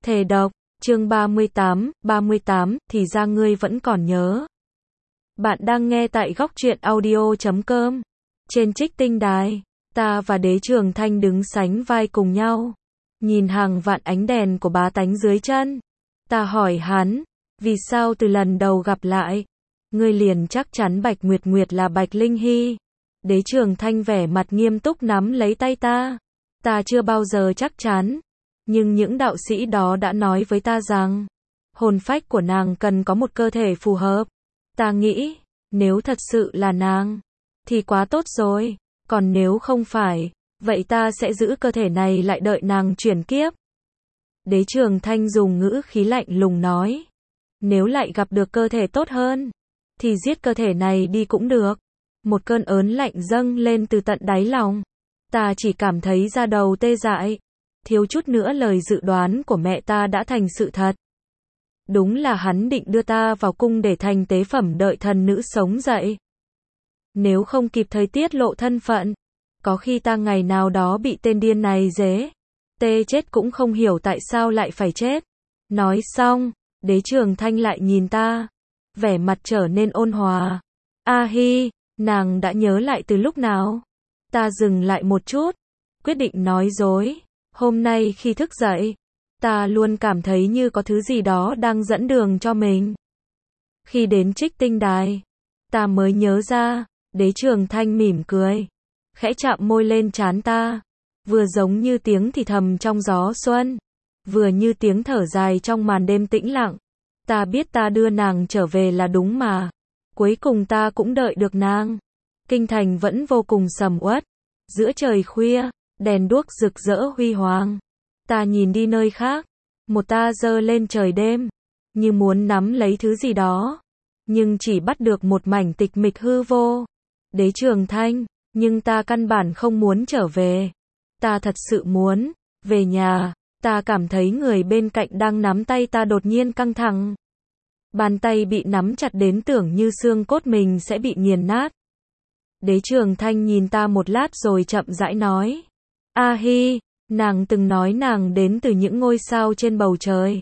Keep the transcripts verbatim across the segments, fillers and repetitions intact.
Thề độc, chương ba mươi tám, ba mươi tám, thì ra ngươi vẫn còn nhớ. Bạn đang nghe tại góc truyện audio chấm com. Trên Trích Tinh Đài, ta và Đế Trường Thanh đứng sánh vai cùng nhau, nhìn hàng vạn ánh đèn của bá tánh dưới chân. Ta hỏi hắn, vì sao từ lần đầu gặp lại, ngươi liền chắc chắn Bạch Nguyệt Nguyệt là Bạch Linh Hy? Đế Trường Thanh vẻ mặt nghiêm túc nắm lấy tay ta. Ta chưa bao giờ chắc chắn, nhưng những đạo sĩ đó đã nói với ta rằng, hồn phách của nàng cần có một cơ thể phù hợp. Ta nghĩ, nếu thật sự là nàng, thì quá tốt rồi, còn nếu không phải, vậy ta sẽ giữ cơ thể này lại đợi nàng chuyển kiếp. Đế Trường Thanh dùng ngữ khí lạnh lùng nói, nếu lại gặp được cơ thể tốt hơn, thì giết cơ thể này đi cũng được. Một cơn ớn lạnh dâng lên từ tận đáy lòng. Ta chỉ cảm thấy da đầu tê dại. Thiếu chút nữa lời dự đoán của mẹ ta đã thành sự thật. Đúng là hắn định đưa ta vào cung để thành tế phẩm đợi thần nữ sống dậy. Nếu không kịp thời tiết lộ thân phận, có khi ta ngày nào đó bị tên điên này dế tê chết cũng không hiểu tại sao lại phải chết. Nói xong, Đế Trường Thanh lại nhìn ta, vẻ mặt trở nên ôn hòa. A hi, nàng đã nhớ lại từ lúc nào? Ta dừng lại một chút, quyết định nói dối. Hôm nay khi thức dậy, ta luôn cảm thấy như có thứ gì đó đang dẫn đường cho mình. Khi đến Trích Tinh Đài, ta mới nhớ ra. Đế Trường Thanh mỉm cười, khẽ chạm môi lên trán ta, vừa giống như tiếng thì thầm trong gió xuân, vừa như tiếng thở dài trong màn đêm tĩnh lặng. Ta biết ta đưa nàng trở về là đúng mà. Cuối cùng ta cũng đợi được nàng. Kinh thành vẫn vô cùng sầm uất. Giữa trời khuya, đèn đuốc rực rỡ huy hoàng. Ta nhìn đi nơi khác, một ta giơ lên trời đêm, như muốn nắm lấy thứ gì đó, nhưng chỉ bắt được một mảnh tịch mịch hư vô. Đế Trường Thanh, nhưng ta căn bản không muốn trở về. Ta thật sự muốn về nhà. Ta cảm thấy người bên cạnh đang nắm tay ta đột nhiên căng thẳng. Bàn tay bị nắm chặt đến tưởng như xương cốt mình sẽ bị nghiền nát. Đế Trường Thanh nhìn ta một lát rồi chậm rãi nói, A hi, nàng từng nói nàng đến từ những ngôi sao trên bầu trời.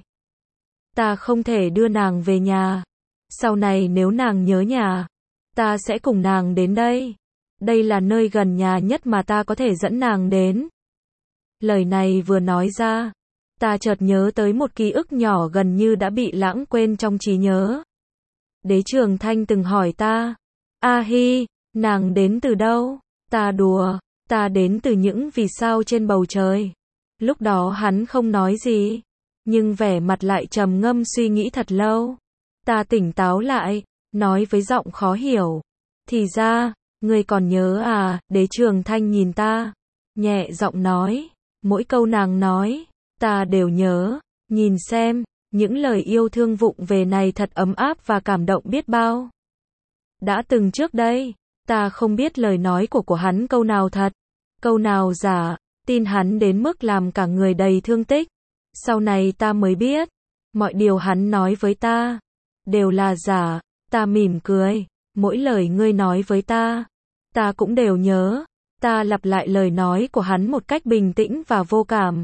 Ta không thể đưa nàng về nhà. Sau này nếu nàng nhớ nhà, ta sẽ cùng nàng đến đây. Đây là nơi gần nhà nhất mà ta có thể dẫn nàng đến. Lời này vừa nói ra, ta chợt nhớ tới một ký ức nhỏ gần như đã bị lãng quên trong trí nhớ. Đế Trường Thanh từng hỏi ta, A hi, nàng đến từ đâu? Ta đùa, ta đến từ những vì sao trên bầu trời. Lúc đó hắn không nói gì, nhưng vẻ mặt lại trầm ngâm suy nghĩ thật lâu. Ta tỉnh táo lại, nói với giọng khó hiểu, thì ra, ngươi còn nhớ à? Đế Trường Thanh nhìn ta, nhẹ giọng nói, mỗi câu nàng nói, ta đều nhớ. Nhìn xem, những lời yêu thương vụng về này thật ấm áp và cảm động biết bao. Đã từng trước đây, ta không biết lời nói của của hắn câu nào thật, câu nào giả, tin hắn đến mức làm cả người đầy thương tích. Sau này ta mới biết, mọi điều hắn nói với ta đều là giả. Ta mỉm cười, mỗi lời ngươi nói với ta, ta cũng đều nhớ. Ta lặp lại lời nói của hắn một cách bình tĩnh và vô cảm.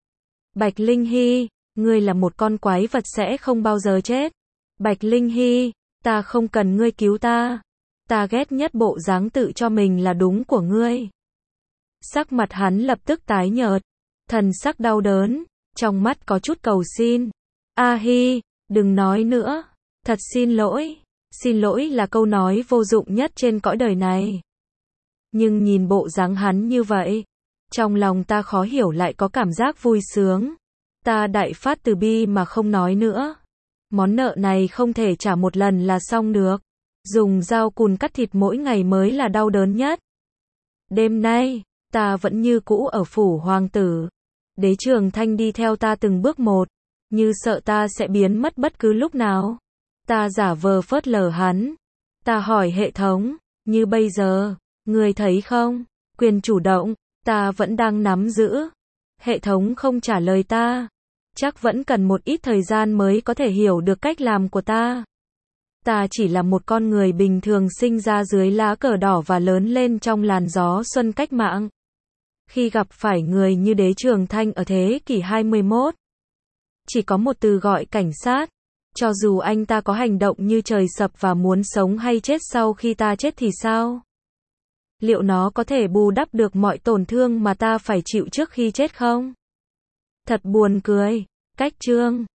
Bạch Linh Hy, ngươi là một con quái vật sẽ không bao giờ chết. Bạch Linh Hy, ta không cần ngươi cứu ta. Ta ghét nhất bộ dáng tự cho mình là đúng của ngươi. Sắc mặt hắn lập tức tái nhợt, thần sắc đau đớn, trong mắt có chút cầu xin. A hi, đừng nói nữa. Thật xin lỗi. Xin lỗi là câu nói vô dụng nhất trên cõi đời này. Nhưng nhìn bộ dáng hắn như vậy, trong lòng ta khó hiểu lại có cảm giác vui sướng. Ta đại phát từ bi mà không nói nữa. Món nợ này không thể trả một lần là xong được. Dùng dao cùn cắt thịt mỗi ngày mới là đau đớn nhất. Đêm nay, ta vẫn như cũ ở phủ hoàng tử. Đế Trường Thanh đi theo ta từng bước một, như sợ ta sẽ biến mất bất cứ lúc nào. Ta giả vờ phớt lờ hắn. Ta hỏi hệ thống, như bây giờ, ngươi thấy không, quyền chủ động, ta vẫn đang nắm giữ. Hệ thống không trả lời ta. Chắc vẫn cần một ít thời gian mới có thể hiểu được cách làm của ta. Ta chỉ là một con người bình thường sinh ra dưới lá cờ đỏ và lớn lên trong làn gió xuân cách mạng. Khi gặp phải người như Đế Trường Thanh ở thế kỷ hai mươi mốt, chỉ có một từ gọi cảnh sát. Cho dù anh ta có hành động như trời sập và muốn sống hay chết sau khi ta chết thì sao? Liệu nó có thể bù đắp được mọi tổn thương mà ta phải chịu trước khi chết không? Thật buồn cười. Cách chương